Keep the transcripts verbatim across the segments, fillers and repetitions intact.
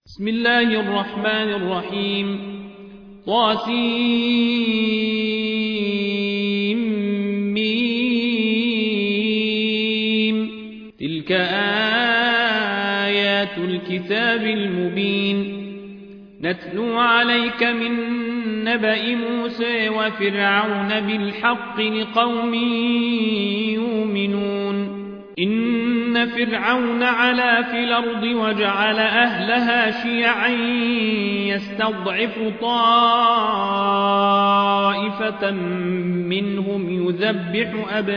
بسم الله الرحمن الرحيم طاسيم تلك آيات الكتاب المبين نتلو عليك من نبأ موسى وفرعون بالحق لقوم يؤمنون إن فرعون علا في الأرض وجعل أهلها شيعا يستضعف طائفة منهم يذبح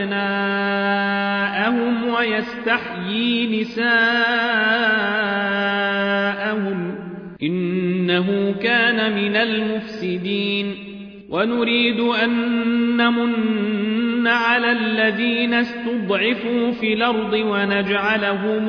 أبناءهم ويستحيي نساءهم إنه كان من المفسدين ونريد أن نمن على الذين استضعفوا في الأرض ونجعلهم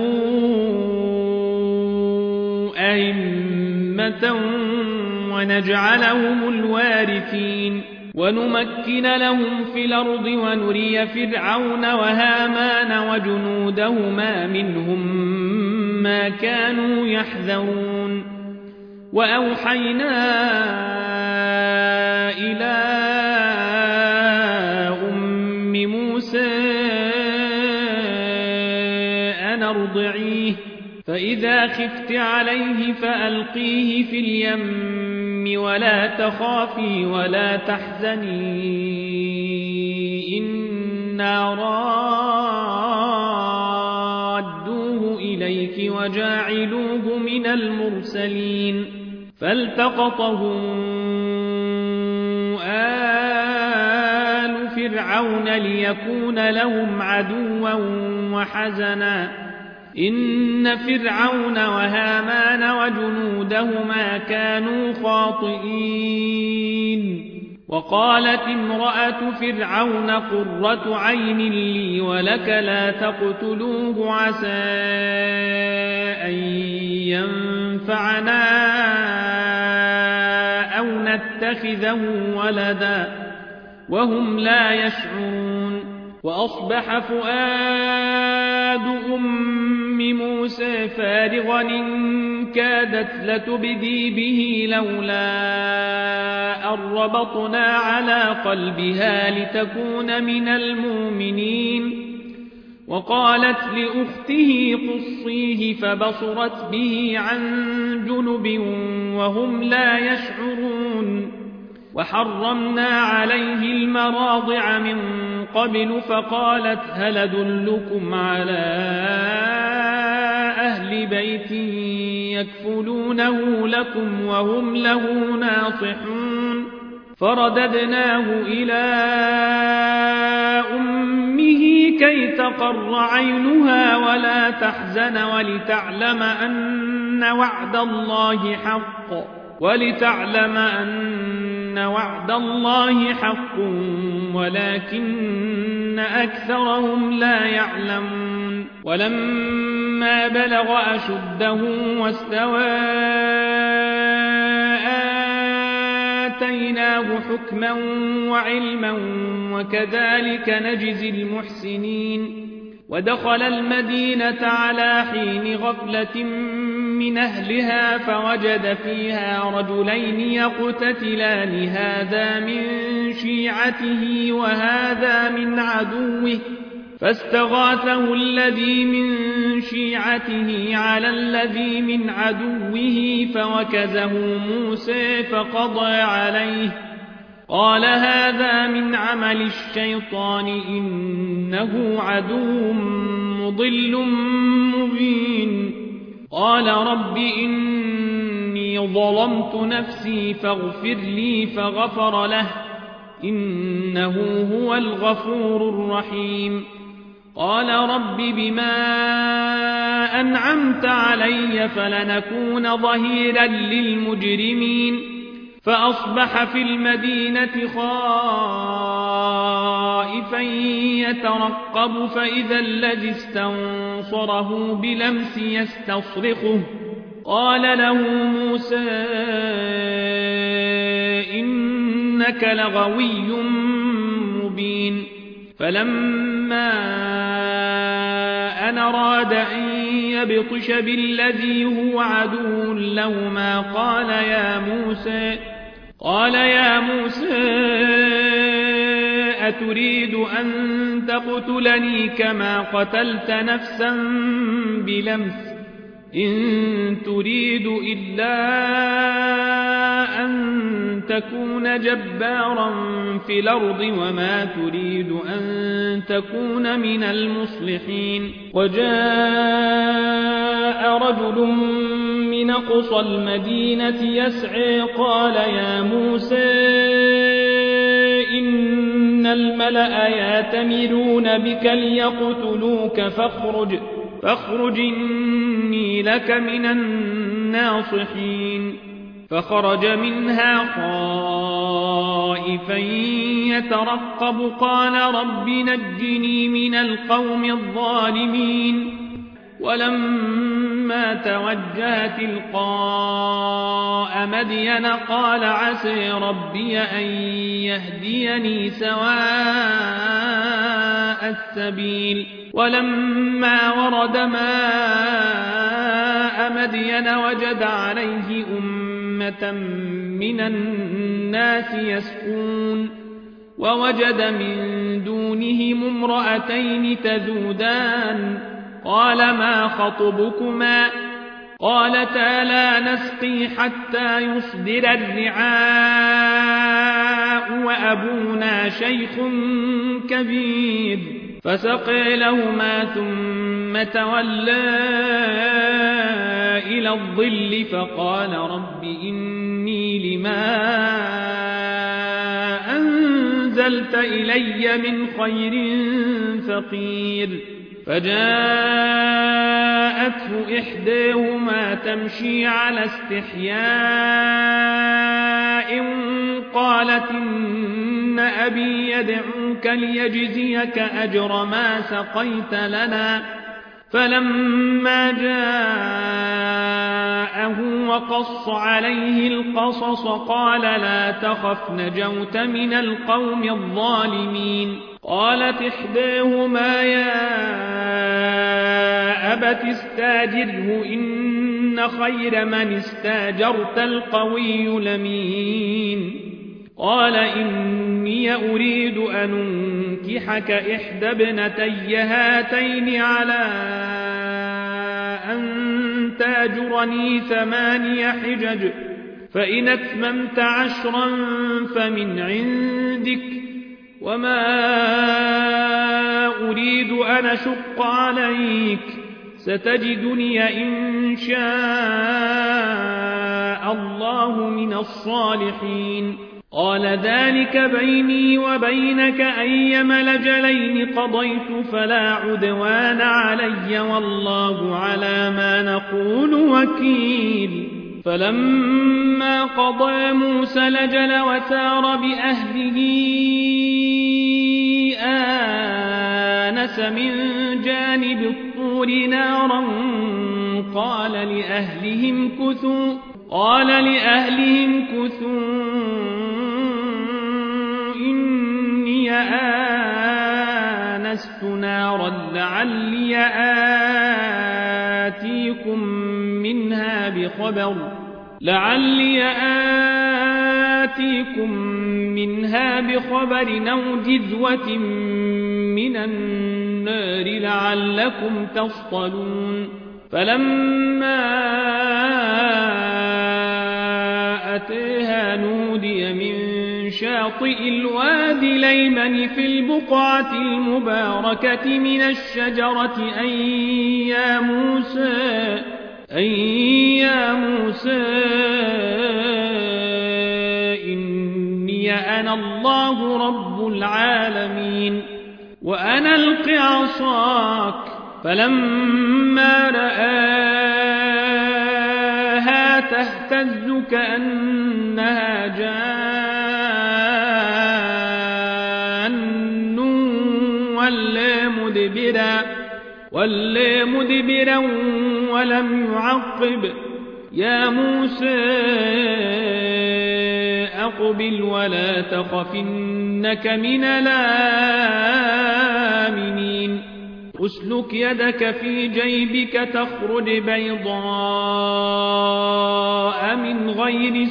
أئمة ونجعلهم الوارثين ونمكن لهم في الأرض ونري فرعون وهامان وجنودهما منهم ما كانوا يحذرون وأوحينا إلى أم موسى أن أرضعيه فإذا خفت عليه فألقيه في اليم ولا تخافي ولا تحزني إنا رادوه إليك وجاعلوه من المرسلين فالتقطه آل فرعون ليكون لهم عدوا وحزنا إن فرعون وهامان وجنودهما كانوا خاطئين وقالت امرأة فرعون قرة عين لي ولك لا تقتلوه عسى أن ينفعنا أو نتخذه ولدا وهم لا يشعرون وأصبح فؤاد أم موسى فارغا إن كادت لتبدي به لولا أن ربطنا على قلبها لتكون من المؤمنين وقالت لأخته قصيه فبصرت به عن جنب وهم لا يشعرون وحرمنا عليه المراضع من قبل فقالت هل أدلكم على أهل بيت يكفلونه لكم وهم له ناصحون فرددناه إلى أمه كي تقر عينها ولا تحزن ولتعلم أن وعد الله حق ولتعلم أن وعد الله حق ولكن أكثرهم لا يعلمون ولما بلغ أشده واستوى آتيناه حكما وعلما وكذلك نجزي المحسنين ودخل المدينة على حين غفلة من أهلها فوجد فيها رجلين يقتتلان هذا من شيعته وهذا من عدوه فاستغاثه الذي من شيعته على الذي من عدوه فوكزه موسى فقضى عليه قال هذا من عمل الشيطان إنه عدو مضل مبين قال رب إني ظلمت نفسي فاغفر لي فغفر له إنه هو الغفور الرحيم قال رب بما أنعمت علي فلنكون ظهيرا للمجرمين فأصبح في المدينة خائفا يترقب فإذا الذي استنصره بلمس يستصرخه قال له موسى إنك لغوي مبين فلما أن أراد أن ليبطش بالذي هو عدو لهما قال يا موسى قال يا موسى أتريد أن تقتلني كما قتلت نفسا بلمس إن تريد إلا أن تكون جبارا في الأرض وما تريد أن تكون من المصلحين. وجاء رجل من أقصى المدينة يسعى قال يا موسى إن الملأ يأتمرون بك ليقتلوك فاخرج فاخرج إني لك من الناصحين. فخرج منها خائفا يترقب قال رب نجني من القوم الظالمين. ولما توجه تلقاء مدين قال عسى ربي أن يهديني سواء السبيل. ولما ورد ماء مدين وجد عليه أمة من الناس يسقون ووجد من دونهم امرأتين تذودان قال ما خطبكما قالتا لا نسقي حتى يصدر الرعاء وأبونا شيخ كبير. فسقي لهما ثم تولى إلى الظل فقال رب إني لما أنزلت إلي من خير فقير. فجاءته إحداهما تمشي على استحياء قالت إن أبي يدعوك ليجزيك أجر ما سقيت لنا. فلما جاءه وقص عليه القصص قال لا تخف نجوت من القوم الظالمين. قالت إحداهما يا أبت استاجره إن خير من استاجرت القوي الأمين. قال إني أريد أن أنكحك إحدى ابنتي هاتين على أن تاجرني ثماني حجج فإن أتممت عشرا فمن عندك وما أريد أن أشق عليك ستجدني إن شاء الله من الصالحين. قال ذلك بيني وبينك أيما الأجلين قضيت فلا عدوان علي والله على ما نقول وكيل. فلما قضى موسى الأجل وسار بأهله آنس من جانب الطور نارا قال لأهلهم كثوا قال لأهلهم كثوا إني آنست نارا لعلي آتيكم منها بخبر لعلي آتيكم منها بخبر أو جذوة من النار لعلكم تصطلون. فلما أتيها نودي من شاطئ الوادي الأيمن في البقعة المباركة من الشجرة أن يا موسى أن يا موسى إني أنا الله رب العالمين وأنا ألق عصاك. فلما رآها تهتز كأنها جان ولا مدبرا ولا مدبرا ولم يعقب. يا موسى أقبل ولا تخف إنك من الآمنين. أسلك يدك في جيبك تخرج بيضاء من غير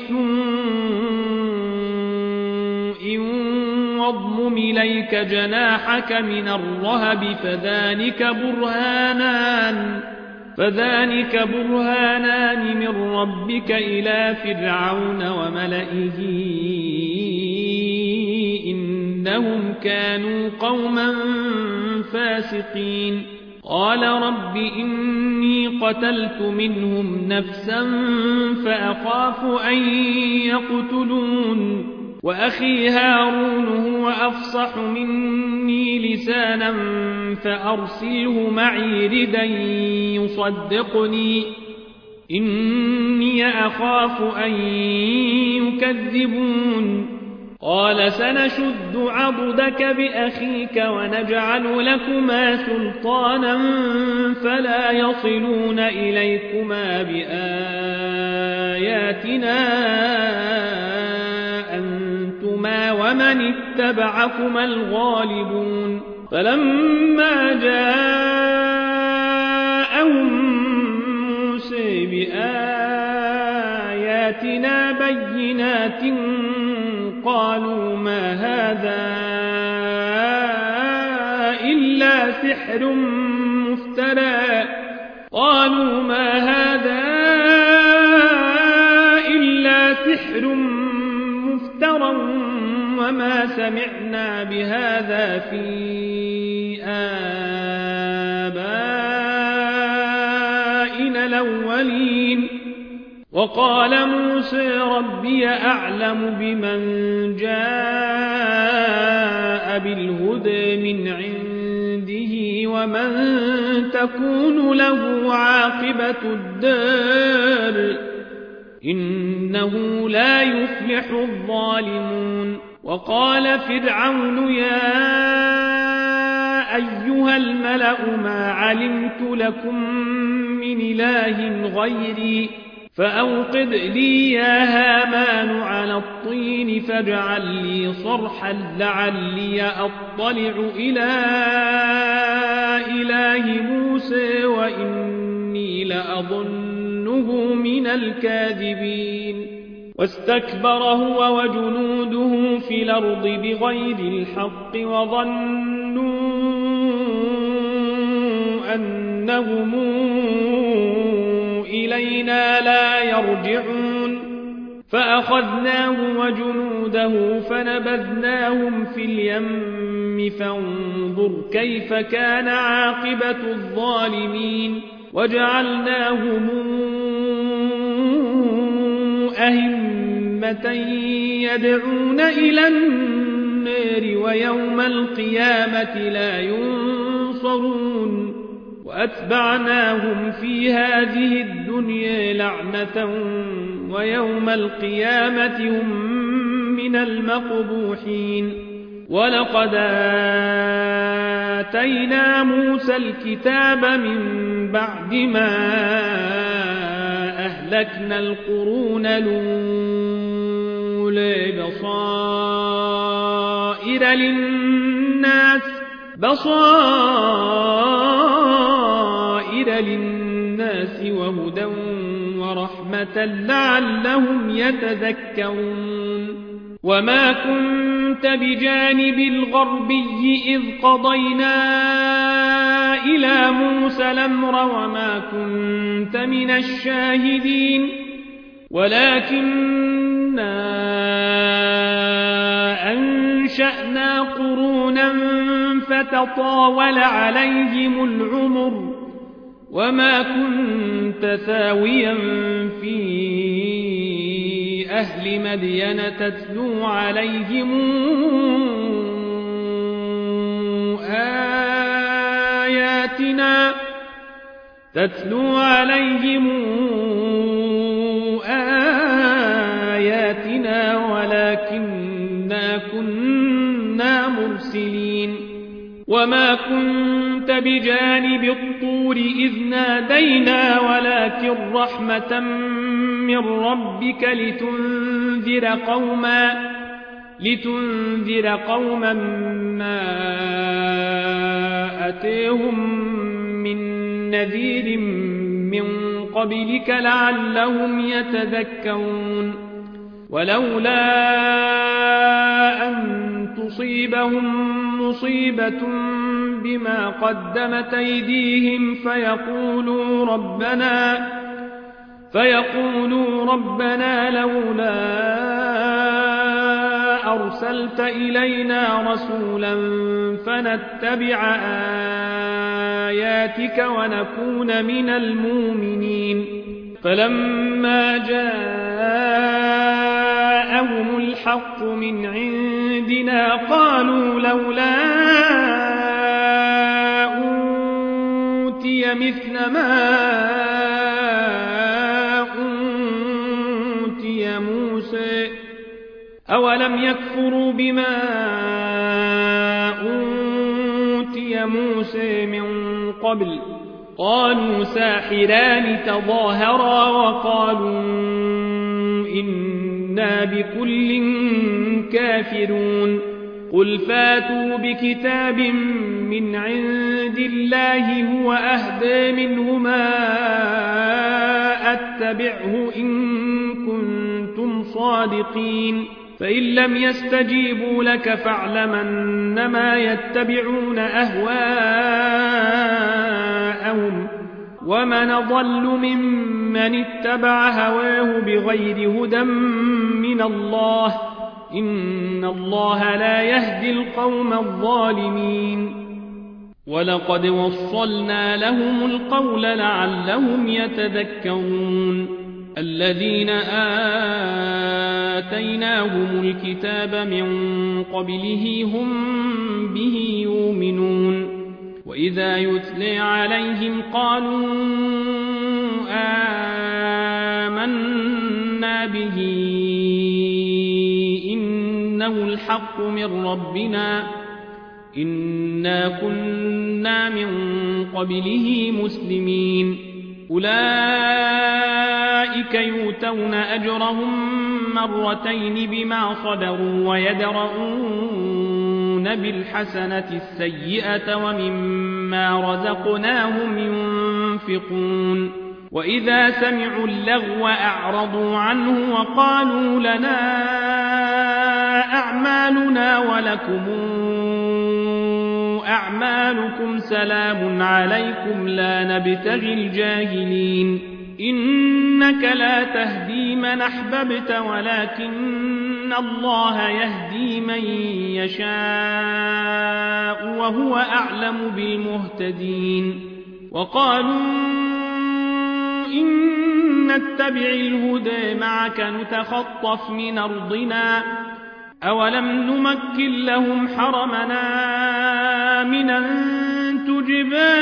سوء واضمم إليك جناحك من الرهب فذلك برهانان فذلك برهانان من ربك إلى فرعون وملئه إنهم كانوا قوما فاسقين قال رب إني قتلت منهم نفسا فأخاف أن يقتلون وأخي هارون هو أفصح مني لسانا فأرسله معي ردا يصدقني إني أخاف أن يكذبون قال سنشد عضدك بأخيك ونجعل لكما سلطانا فلا يصلون إليكما بآياتنا أنتما ومن اتبعكما الغالبون فلما جاءهم موسى بآياتنا بينات قالوا ما هذا إلا سحر مفترى قالوا ما هذا إلا سحر مفترى وما سمعنا بهذا في آبائنا الأولين وقال موسى ربي أعلم بمن جاء بالهدى من عنده ومن تكون له عاقبة الدار إنه لا يفلح الظالمون وقال فرعون يا أيها الملأ ما علمت لكم من إله غيري فأوقد لي يا هامان على الطين فاجعل لي صرحا لعلي أطلع إلى إله موسى وإني لأظنه من الكاذبين واستكبر هو وجنوده في الأرض بغير الحق وظنوا أنهم إلينا لا يرجعون فأخذناه وجنوده فنبذناهم في اليم فانظر كيف كان عاقبة الظالمين وجعلناهم أئمة يدعون إلى النار ويوم القيامة لا ينصرون وأتبعناهم في هذه الدنيا لعنة ويوم القيامة هم من المقبوحين ولقد آتينا موسى الكتاب من بعد ما أهلكنا القرون الأولى بصائر للناس بصائر للناس وهدى ورحمة لعلهم يتذكرون وما كنت بجانب الغربي إذ قضينا إلى موسى الأمر وما كنت من الشاهدين ولكننا أنشأنا قرونا فتطاول عليهم العمر وما كنت ثاويا في أهل مدين تتلو عليهم آياتنا تتلو عليهم آياتنا ولكننا كنا مرسلين وما كنت بجانب الطور إذ نادينا ولكن رحمة من ربك لتنذر قوما لتنذر قوما ما أتيهم من نذير من قبلك لعلهم يتذكرون ولولا أن تصيبهم مصيبة بما قدمت أيديهم فيقولوا ربنا فيقولوا ربنا لولا أرسلت إلينا رسولا فنتبع آياتك ونكون من المؤمنين فلما جاءهم الحق من عندنا قالوا لولا أوتي مثل ما أوتي موسى أولم يكفروا بما أوتي موسى من قبل قالوا ساحران تظاهرا وقالوا إنا بكل كافرون قل فاتوا بكتاب من عند الله هو أهدى منهما أتبعه إن كنتم صادقين فإن لم يستجيبوا لك فاعلمنما يتبعون أهواءهم ومن ضل ممن اتبع هواه بغير هدى من الله إن الله لا يهدي القوم الظالمين ولقد وصلنا لهم القول لعلهم يتذكرون الذين آتيناهم الكتاب من قبله هم به يؤمنون وإذا يتلى عليهم قالوا آمنا به إنه الحق من ربنا إنا كنا من قبله مسلمين أولئك يؤتون أجرهم مرتين بما صبروا ويدرؤون بالحسنة السيئة ومما رزقناهم ينفقون وإذا سمعوا اللغو أعرضوا عنه وقالوا لنا أعمالنا ولكم أعمالكم سلام عليكم لا نبتغي الجاهلين إنك لا تهدي من أحببت ولكن الله يهدي من يشاء وهو أعلم بالمهتدين وقالوا إن نتبع الهدى معك نتخطف من أرضنا أولم نمكن لهم حرمنا من أن تجبى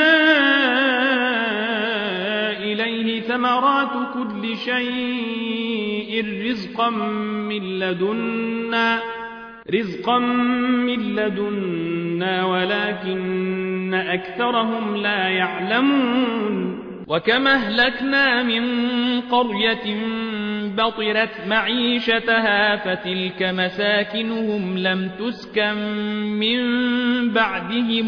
إليه ثمرات كل شيء رزقا من لدنا رزقا من لدنا ولكن أكثرهم لا يعلمون وكما أهلكنا من قرية بطرت معيشتها فتلك مساكنهم لم تسكن من بعدهم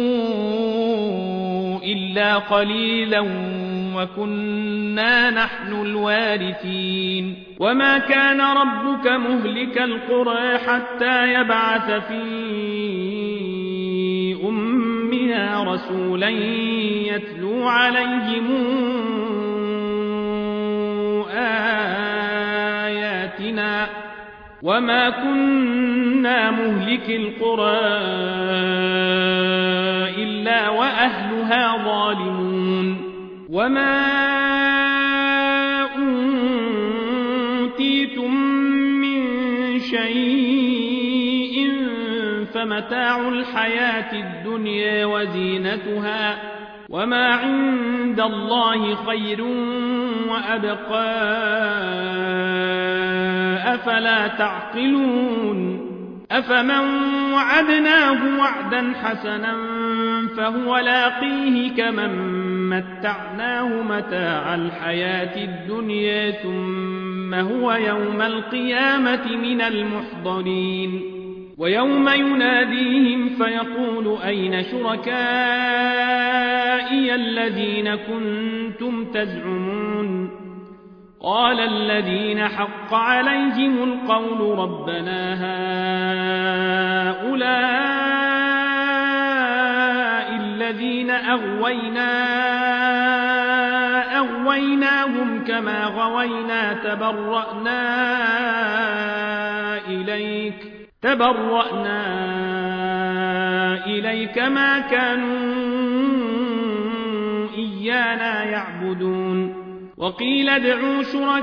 إلا قليلا وكنا نحن الوارثين وما كان ربك مهلك القرى حتى يبعث في أمها رسولا يتلو عليهم آياتنا وما كنا مهلك القرى إلا وأهلها ظالمون وما أوتيتم من شيء فمتاع الحياة الدنيا وزينتها وما عند الله خير وأبقى أفلا تعقلون أفمن وعدناه وعدا حسنا فهو لاقيه كمن متعناه متاع الحياة الدنيا ثم هو يوم القيامة من المحضرين ويوم يناديهم فيقول أين شركائي الذين كنتم تزعمون قال الذين حق عليهم القول ربنا هؤلاء الذين أغوينا أغويناهم كما غوينا تبرأنا إليك تبرأنا إليك ما كانوا إيانا يعبدون وقيل ادعوا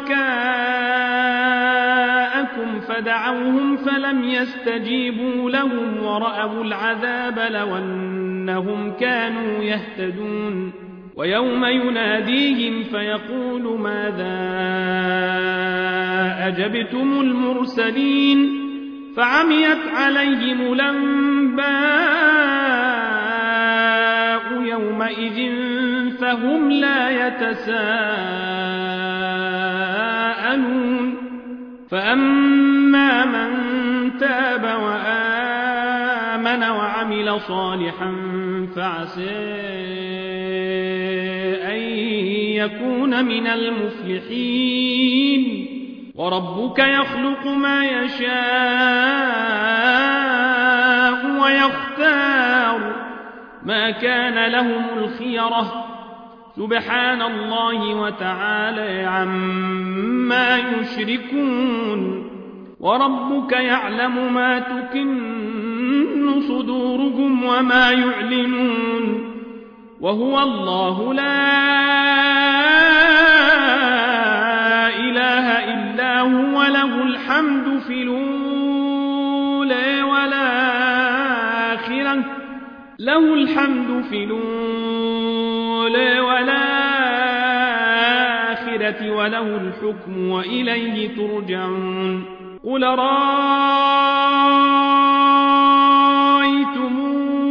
شركاءكم فدعوهم فلم يستجيبوا لهم ورأوا العذاب لو أنهم كانوا يهتدون ويوم يناديهم فيقول ماذا أجبتم المرسلين فعميت عليهم الأنباء يومئذ فهم لا يتساءلون فأما من تاب وآمن وعمل صالحا فعسى أن يكون من المفلحين وربك يخلق ما يشاء ويختار ما كان لهم الخيرة سبحان الله وتعالى عما يشركون وربك يعلم ما تكن صدورهم وما يعلنون وهو الله لا إله إلا هو له الحمد في الأولى والآخرة له الحمد في الأولى والآخرة وله الحكم وإليه ترجعون قل رأيتم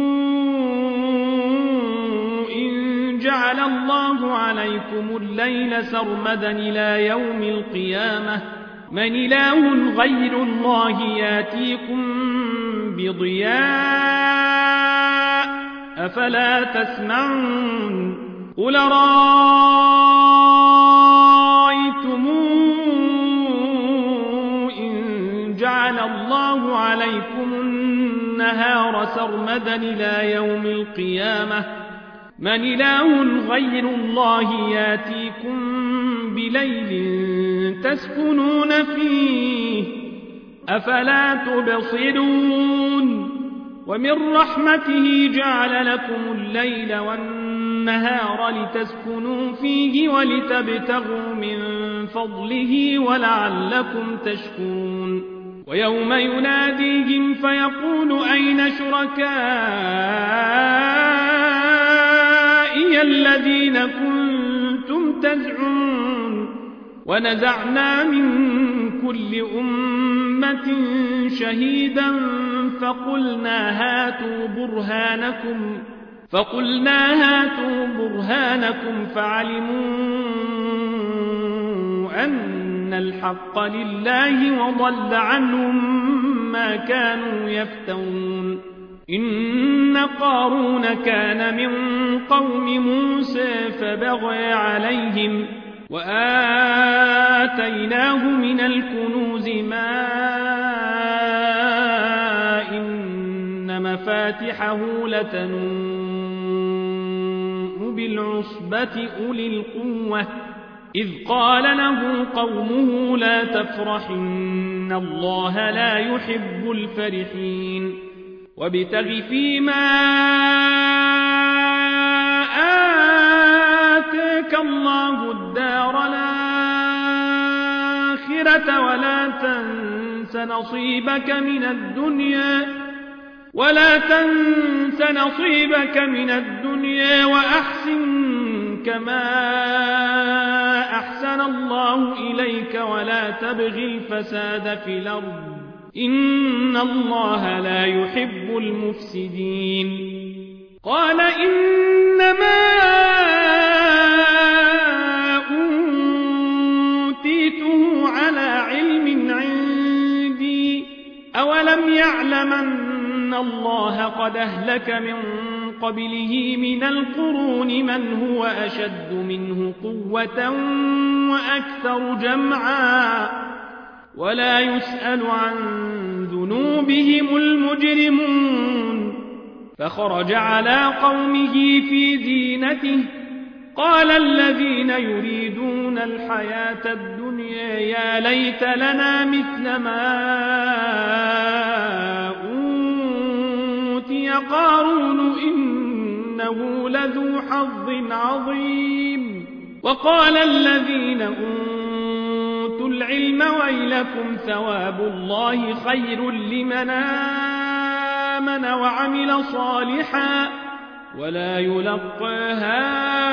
إن جعل الله عليكم الليل سرمدا إلى يوم القيامة من إله غير الله ياتيكم بضياء أفلا تسمعون قل رأيتم إن جعل الله عليكم النهار سرمدا إلى يوم القيامة من إله غير الله ياتيكم بليل تسكنون فيه أفلا تبصرون ومن رحمته جعل لكم الليل والنهار لتسكنوا فيه ولتبتغوا من فضله ولعلكم تشكرون ويوم يناديهم فيقول أين شركائي الذين كنتم تزعمون ونزعنا من كل أمة شهيدا فقلنا هاتوا برهانكم فقلنا هاتوا برهانكم فعلموا أن الحق لله وضل عنهم ما كانوا يفترون إن قارون كان من قوم موسى فبغى عليهم وآتيناه من الكنوز ما إن مفاتحه لتنوء بالعصبة أولي القوة إذ قال له قومه لا تفرح إن الله لا يحب الفرحين وابتغ فيما آتاك الله الدار الآخرة ولا تنس نصيبك من الدنيا ولا تنس نصيبك من الدنيا وأحسن كما أحسن الله إليك ولا تبغ الفساد في الأرض إن الله لا يحب المفسدين قال إنما أوتيته على علم عندي أولم وليعلم أن الله قد أهلك من قبله من القرون من هو أشد منه قوة وأكثر جمعا ولا يسأل عن ذنوبهم المجرمون. فخرج على قومه في زينته قال الذين يريدون الحياة الدنيا يا ليت لنا مثل ما أوتي قارون إنه لذو حظ عظيم. وقال الذين أوتوا العلم ويلكم ثواب الله خير لمن آمن وعمل صالحا ولا يلقاها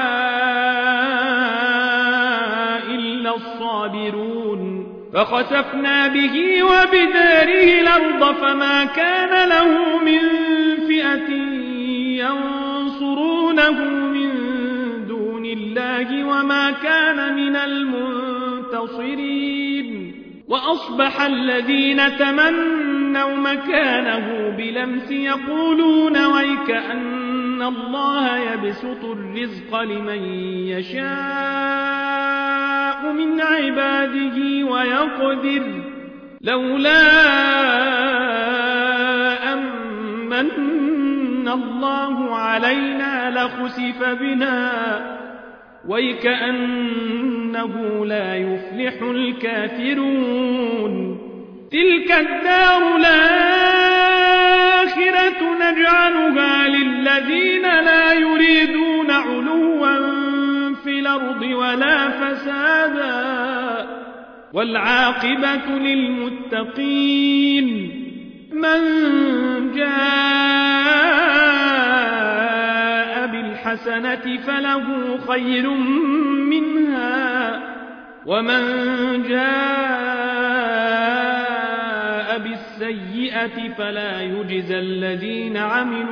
إلا الصابرون. فخسفنا به وبداره الأرض فما كان له من فئة ينصرونه من دون الله وما كان من المنتصرين. وأصبح الذين تمنوا مكانه بلمس يقولون ويك أن الله يبسط الرزق لمن يشاء من عباده ويقدر لولا أمن الله علينا لخسف بنا ويكأنه لا يفلح الكافرون. تلك الدار الآخرة نجعلها للذين لا يريدون علوا في الأرض ولا فسادا والعاقبة للمتقين. من جاء بالحسنة فله خير منها ومن جاء بالسيئة فلا يجزى الذين عملوا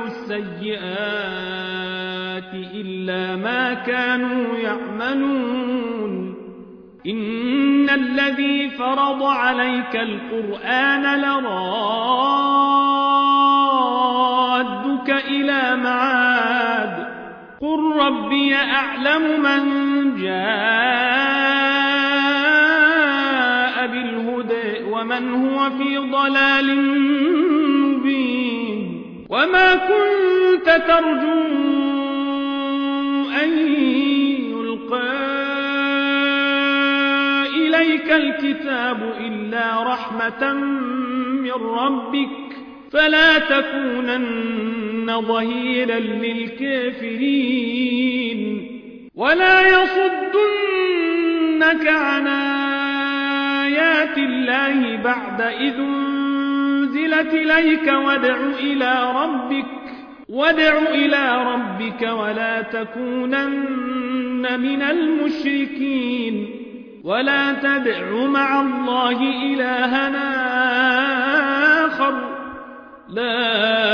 السيئات إلا ما كانوا يعملون. إن الذي فرض عليك القرآن لرادك إلى معاد قل ربي أعلم من جاء بالهدى ومن هو في ضلال مبين. وما كنت ترجو أن يلقى إليك الكتاب إلا رحمة من ربك فلا تكونن ظهيرا للكافرين. ولا يصدنك عن آيات الله بعد إذ أنزلت إليك وادع إلى ربك وادع إلى ربك ولا تكونن من المشركين. ولا تدع مع الله إلهنا آخر لا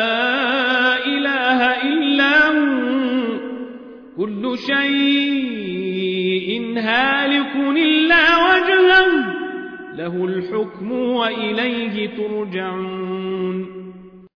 إله إلا هو كل شيء هالك إلا وجهه له الحكم وإليه ترجعون.